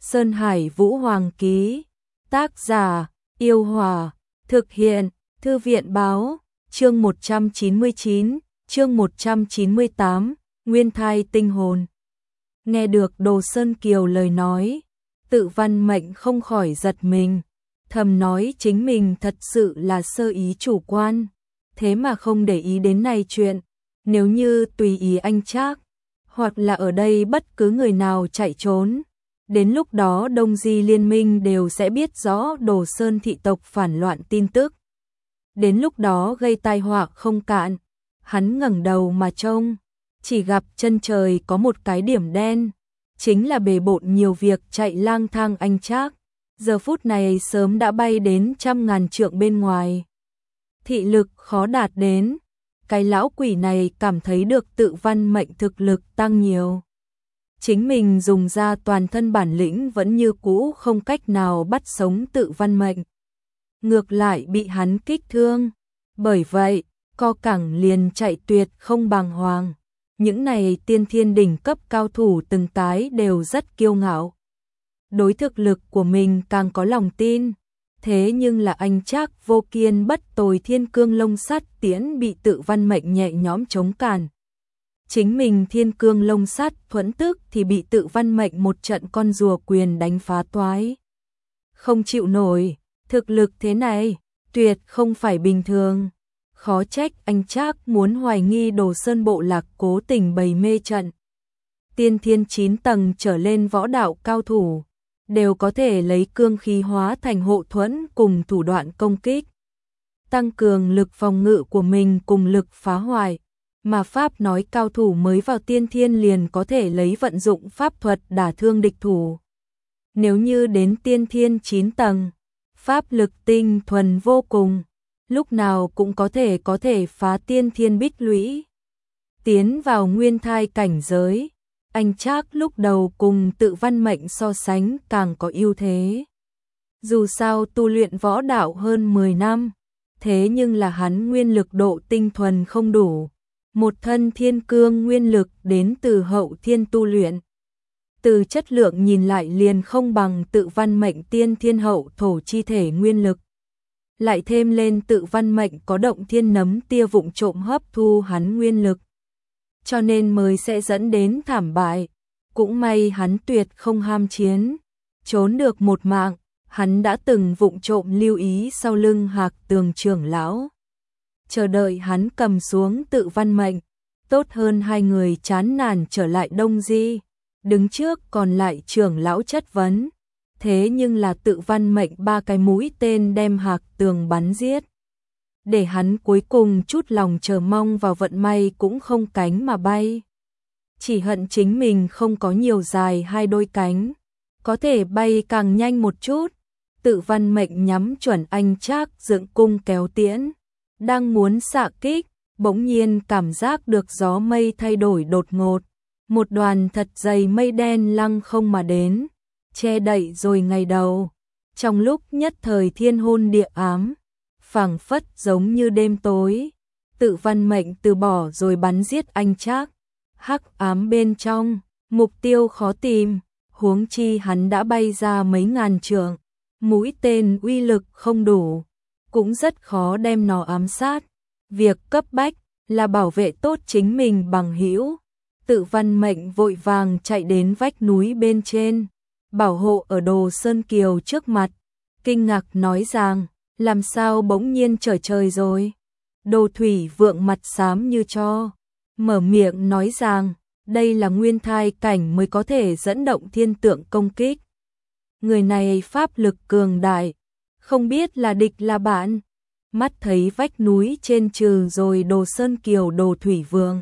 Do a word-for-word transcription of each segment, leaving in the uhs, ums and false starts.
Sơn Hải Vũ Hoàng ký. Tác giả: Yêu Hòa. Thực hiện: Thư viện báo. Chương một trăm chín mươi chín, chương một trăm chín mươi tám, Nguyên thai tinh hồn. Nghe được Đồ Sơn Kiều lời nói, Tự Văn Mệnh không khỏi giật mình, thầm nói chính mình thật sự là sơ ý chủ quan, thế mà không để ý đến này chuyện. Nếu như tùy ý anh Trác, hoặc là ở đây bất cứ người nào chạy trốn, đến lúc đó Đông Di Liên minh đều sẽ biết rõ Đồ Sơn thị tộc phản loạn tin tức. Đến lúc đó gây tai họa không cạn. Hắn ngẩng đầu mà trông, chỉ gặp chân trời có một cái điểm đen, chính là bề bộn nhiều việc chạy lang thang anh Trác, giờ phút này sớm đã bay đến trăm ngàn trượng bên ngoài. Thị lực khó đạt đến, cái lão quỷ này cảm thấy được Tự Văn Mệnh thực lực tăng nhiều. Chính mình dùng ra toàn thân bản lĩnh vẫn như cũ không cách nào bắt sống Tự Văn Mệnh. Ngược lại bị hắn kích thương, bởi vậy co cẳng liền chạy tuyệt không bàng hoàng. Những này tiên thiên đỉnh cấp cao thủ từng cái đều rất kiêu ngạo, đối thực lực của mình càng có lòng tin. Thế nhưng là anh Trác vô kiên bất tồi thiên cương lông sắt tiễn bị Tự Văn Mệnh nhẹ nhõm chống cản. Chính mình thiên cương lông sắt thuẫn tức thì bị Tự Văn Mệnh một trận con rùa quyền đánh phá toái. Không chịu nổi, thực lực thế này, tuyệt không phải bình thường. Khó trách anh Trác muốn hoài nghi Đồ Sơn bộ lạc cố tình bày mê trận. Tiên thiên chín tầng trở lên võ đạo cao thủ, đều có thể lấy cương khí hóa thành hộ thuẫn cùng thủ đoạn công kích, tăng cường lực phòng ngự của mình cùng lực phá hoại. Mà pháp nói cao thủ mới vào tiên thiên liền có thể lấy vận dụng pháp thuật đả thương địch thủ. Nếu như đến tiên thiên chín tầng, pháp lực tinh thuần vô cùng, lúc nào cũng có thể có thể phá tiên thiên bích lũy. Tiến vào nguyên thai cảnh giới, anh Trác lúc đầu cùng Tự Văn Mệnh so sánh càng có ưu thế. Dù sao tu luyện võ đạo hơn mười năm, thế nhưng là hắn nguyên lực độ tinh thuần không đủ. Một thân thiên cương nguyên lực đến từ hậu thiên tu luyện. Từ chất lượng nhìn lại liền không bằng Tự Văn Mệnh tiên thiên hậu thổ chi thể nguyên lực. Lại thêm lên Tự Văn Mệnh có động thiên nấm tia vụng trộm hấp thu hắn nguyên lực, cho nên mới sẽ dẫn đến thảm bại. Cũng may hắn tuyệt không ham chiến, trốn được một mạng. Hắn đã từng vụng trộm lưu ý sau lưng Hạc Tường trưởng lão, chờ đợi hắn cầm xuống Tự Văn Mệnh. Tốt hơn hai người chán nản trở lại Đông Di, đứng trước còn lại trưởng lão chất vấn. Thế nhưng là Tự Văn Mệnh ba cái mũi tên đem Hạc Tường bắn giết, để hắn cuối cùng chút lòng chờ mong vào vận may cũng không cánh mà bay. Chỉ hận chính mình không có nhiều dài hai đôi cánh, có thể bay càng nhanh một chút. Tự Văn Mệnh nhắm chuẩn anh Trác dựng cung kéo tiễn, đang muốn xạ kích, bỗng nhiên cảm giác được gió mây thay đổi đột ngột. Một đoàn thật dày mây đen lăng không mà đến, che đậy rồi ngày đầu. Trong lúc nhất thời thiên hôn địa ám, phảng phất giống như đêm tối. Tự Văn Mệnh từ bỏ rồi bắn giết anh Trác. Hắc ám bên trong, mục tiêu khó tìm, huống chi hắn đã bay ra mấy ngàn trượng, mũi tên uy lực không đủ, cũng rất khó đem nó ám sát. Việc cấp bách là bảo vệ tốt chính mình bằng hữu. Tự Văn Mệnh vội vàng chạy đến vách núi bên trên, bảo hộ ở Đồ Sơn Kiều trước mặt, kinh ngạc nói rằng, làm sao bỗng nhiên trở trời rồi. Đồ Thủy Vượng mặt xám như tro, mở miệng nói rằng, đây là nguyên thai cảnh mới có thể dẫn động thiên tượng công kích. Người này pháp lực cường đại, không biết là địch là bạn. Mắt thấy vách núi trên trừ rồi Đồ Sơn Kiều Đồ Thủy Vượng,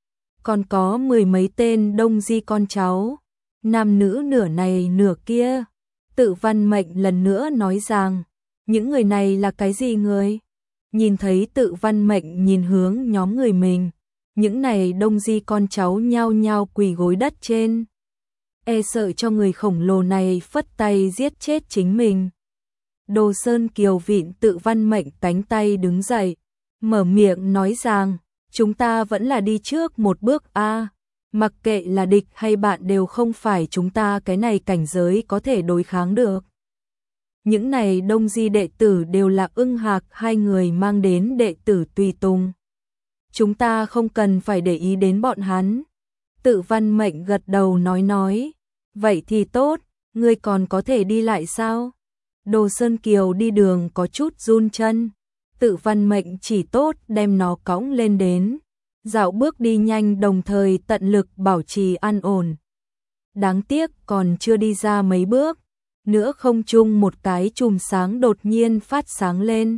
còn có mười mấy tên Đông Di con cháu, nam nữ nửa này nửa kia. Tự Văn Mệnh lần nữa nói rằng, những người này là cái gì người? Nhìn thấy Tự Văn Mệnh nhìn hướng nhóm người mình, những này Đông Di con cháu nhao nhao quỳ gối đất trên, e sợ cho người khổng lồ này phất tay giết chết chính mình. Đồ Sơn Kiều vịn Tự Văn Mệnh cánh tay đứng dậy, mở miệng nói rằng, chúng ta vẫn là đi trước một bước a. Mặc kệ là địch hay bạn đều không phải chúng ta cái này cảnh giới có thể đối kháng được. Những này Đông Di đệ tử đều là Ưng Hạc hai người mang đến đệ tử tùy tùng. Chúng ta không cần phải để ý đến bọn hắn. Tự Văn Mệnh gật đầu nói nói, vậy thì tốt, ngươi còn có thể đi lại sao? Đồ Sơn Kiều đi đường có chút run chân. Tự Văn Mệnh chỉ tốt đem nó cõng lên đến. Dạo bước đi nhanh đồng thời tận lực bảo trì an ổn. Đáng tiếc còn chưa đi ra mấy bước, nữa không trung một cái chùm sáng đột nhiên phát sáng lên.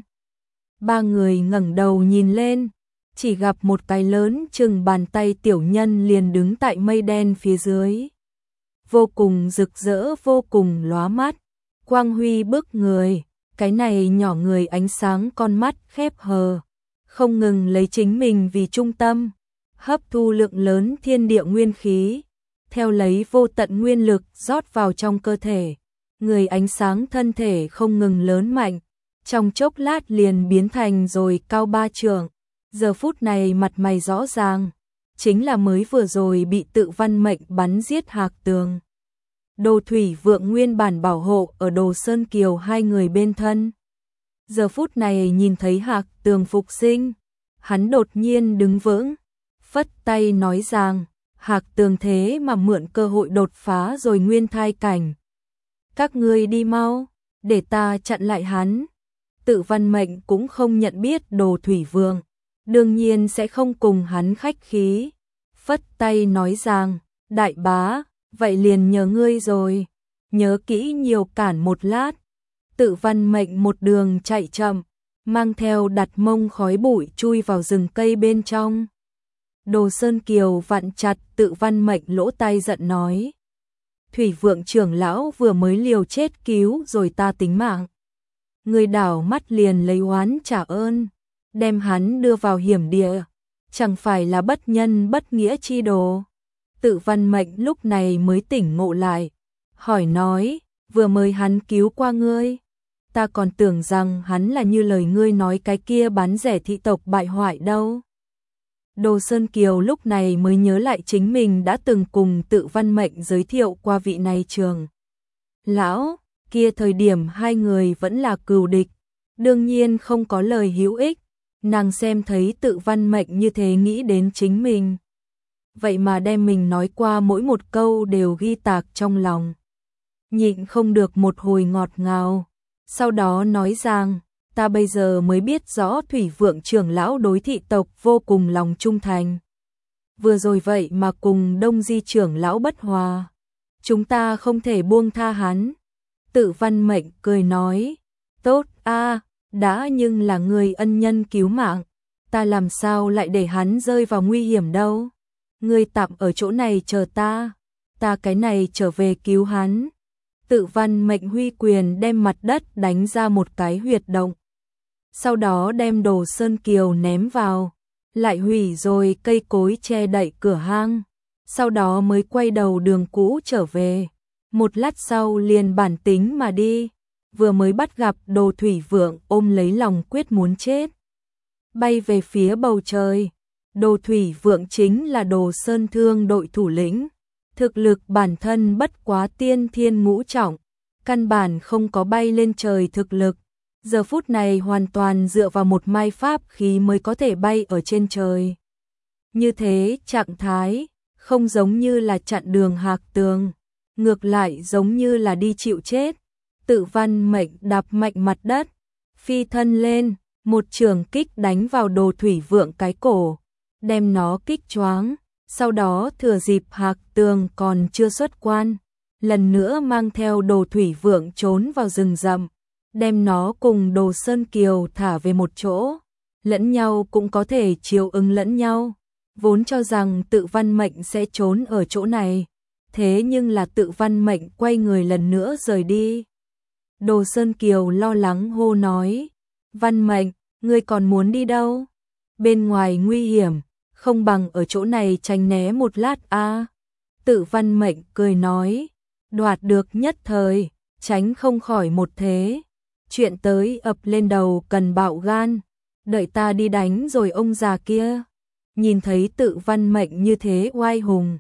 Ba người ngẩng đầu nhìn lên, chỉ gặp một cái lớn chừng bàn tay tiểu nhân liền đứng tại mây đen phía dưới. Vô cùng rực rỡ, vô cùng lóa mắt, quang huy bức người, cái này nhỏ người ánh sáng con mắt khép hờ, không ngừng lấy chính mình vì trung tâm, hấp thu lượng lớn thiên địa nguyên khí, theo lấy vô tận nguyên lực rót vào trong cơ thể. Người ánh sáng thân thể không ngừng lớn mạnh, trong chốc lát liền biến thành rồi cao ba trượng. Giờ phút này mặt mày rõ ràng, chính là mới vừa rồi bị Tự Văn Mệnh bắn giết Hạc Tường. Đồ Thủy Vượng nguyên bản bảo hộ ở Đồ Sơn Kiều hai người bên thân. Giờ phút này nhìn thấy Hạc Tường phục sinh, hắn đột nhiên đứng vững, phất tay nói rằng, Hạc Tường thế mà mượn cơ hội đột phá rồi nguyên thai cảnh. Các ngươi đi mau, để ta chặn lại hắn. Tự Văn Mệnh cũng không nhận biết Đồ Thủy Vượng, đương nhiên sẽ không cùng hắn khách khí. Phất tay nói rằng, đại bá, vậy liền nhờ ngươi rồi, nhớ kỹ nhiều cản một lát. Tự Văn Mệnh một đường chạy chậm, mang theo đặt mông khói bụi chui vào rừng cây bên trong. Đồ Sơn Kiều vặn chặt Tự Văn Mệnh lỗ tai giận nói, Thủy Vượng trưởng lão vừa mới liều chết cứu rồi ta tính mạng. Người đảo mắt liền lấy oán trả ơn, đem hắn đưa vào hiểm địa, chẳng phải là bất nhân bất nghĩa chi đồ. Tự Văn Mệnh lúc này mới tỉnh ngộ lại, hỏi nói, vừa mới hắn cứu qua ngươi, ta còn tưởng rằng hắn là như lời ngươi nói cái kia bán rẻ thị tộc bại hoại đâu. Đồ Sơn Kiều lúc này mới nhớ lại chính mình đã từng cùng Tự Văn Mệnh giới thiệu qua vị này trường lão, kia thời điểm hai người vẫn là cừu địch, đương nhiên không có lời hữu ích. Nàng xem thấy Tự Văn Mệnh như thế nghĩ đến chính mình, vậy mà đem mình nói qua mỗi một câu đều ghi tạc trong lòng, nhịn không được một hồi ngọt ngào. Sau đó nói rằng, ta bây giờ mới biết rõ Thủy Vượng trưởng lão đối thị tộc vô cùng lòng trung thành. Vừa rồi vậy mà cùng Đông Di trưởng lão bất hòa, chúng ta không thể buông tha hắn. Tự Văn Mệnh cười nói, tốt a, đã nhưng là người ân nhân cứu mạng, ta làm sao lại để hắn rơi vào nguy hiểm đâu. Ngươi tạm ở chỗ này chờ ta, ta cái này trở về cứu hắn. Tự Văn Mệnh huy quyền đem mặt đất đánh ra một cái huyệt động, sau đó đem Đồ Sơn Kiều ném vào, lại hủy rồi cây cối che đậy cửa hang, sau đó mới quay đầu đường cũ trở về. Một lát sau liền bản tính mà đi, vừa mới bắt gặp Đồ Thủy Vượng ôm lấy lòng quyết muốn chết, bay về phía bầu trời. Đồ Thủy Vượng chính là Đồ Sơn Thương đội thủ lĩnh, thực lực bản thân bất quá tiên thiên ngũ trọng, căn bản không có bay lên trời thực lực, giờ phút này hoàn toàn dựa vào một mai pháp khí mới có thể bay ở trên trời. Như thế trạng thái, không giống như là chặn đường Hạc Tường, ngược lại giống như là đi chịu chết. Tự Văn Mệnh đạp mạnh mặt đất, phi thân lên, một trường kích đánh vào Đồ Thủy Vượng cái cổ, đem nó kích choáng, sau đó thừa dịp Hạc Tường còn chưa xuất quan, lần nữa mang theo Đồ Thủy Vượng trốn vào rừng rậm, đem nó cùng Đồ Sơn Kiều thả về một chỗ, lẫn nhau cũng có thể chiều ứng lẫn nhau. Vốn cho rằng Tự Văn Mệnh sẽ trốn ở chỗ này, thế nhưng là Tự Văn Mệnh quay người lần nữa rời đi. Đồ Sơn Kiều lo lắng hô nói, Văn Mệnh, ngươi còn muốn đi đâu? Bên ngoài nguy hiểm, không bằng ở chỗ này tránh né một lát a. À. Tự Văn Mệnh cười nói, đoạt được nhất thời, tránh không khỏi một thế. Chuyện tới ập lên đầu cần bạo gan, đợi ta đi đánh rồi ông già kia. Nhìn thấy Tự Văn Mệnh như thế oai hùng,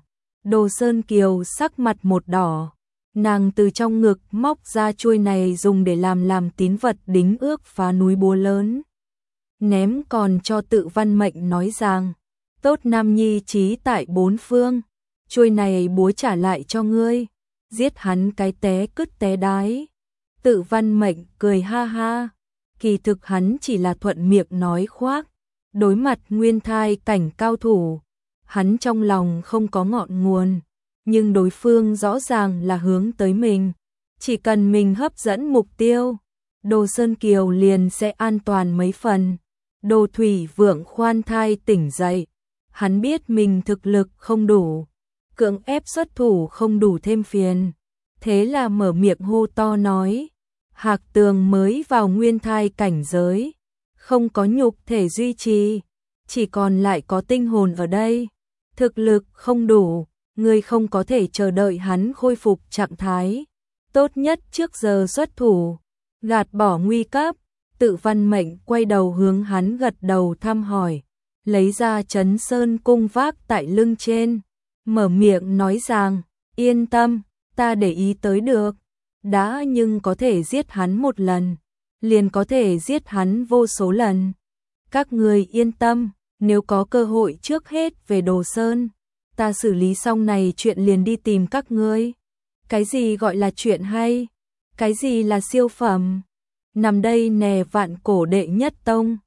Đồ Sơn Kiều sắc mặt một đỏ, nàng từ trong ngực móc ra chuôi này dùng để làm làm tín vật đính ước phá núi búa lớn. Ném còn cho Tự Văn Mệnh nói rằng, tốt nam nhi trí tại bốn phương, chuôi này búa trả lại cho ngươi, giết hắn cái té cứt té đái. Tự Văn Mệnh cười ha ha, kỳ thực hắn chỉ là thuận miệng nói khoác, đối mặt nguyên thai cảnh cao thủ, hắn trong lòng không có ngọn nguồn, nhưng đối phương rõ ràng là hướng tới mình, chỉ cần mình hấp dẫn mục tiêu, Đồ Sơn Kiều liền sẽ an toàn mấy phần. Đồ Thủy Vượng khoan thai tỉnh dậy, hắn biết mình thực lực không đủ, cưỡng ép xuất thủ không đủ thêm phiền, thế là mở miệng hô to nói, Hạc Tường mới vào nguyên thai cảnh giới, không có nhục thể duy trì, chỉ còn lại có tinh hồn ở đây, thực lực không đủ, ngươi không có thể chờ đợi hắn khôi phục trạng thái, tốt nhất trước giờ xuất thủ, gạt bỏ nguy cấp. Tự Văn Mệnh quay đầu hướng hắn gật đầu thăm hỏi, lấy ra Trấn Sơn cung vác tại lưng trên, mở miệng nói rằng, yên tâm, ta để ý tới được, đã nhưng có thể giết hắn một lần, liền có thể giết hắn vô số lần. Các người yên tâm, nếu có cơ hội trước hết về Đồ Sơn, ta xử lý xong này chuyện liền đi tìm các ngươi. Cái gì gọi là chuyện hay? Cái gì là siêu phẩm? Nằm đây nè Vạn Cổ đệ nhất tông,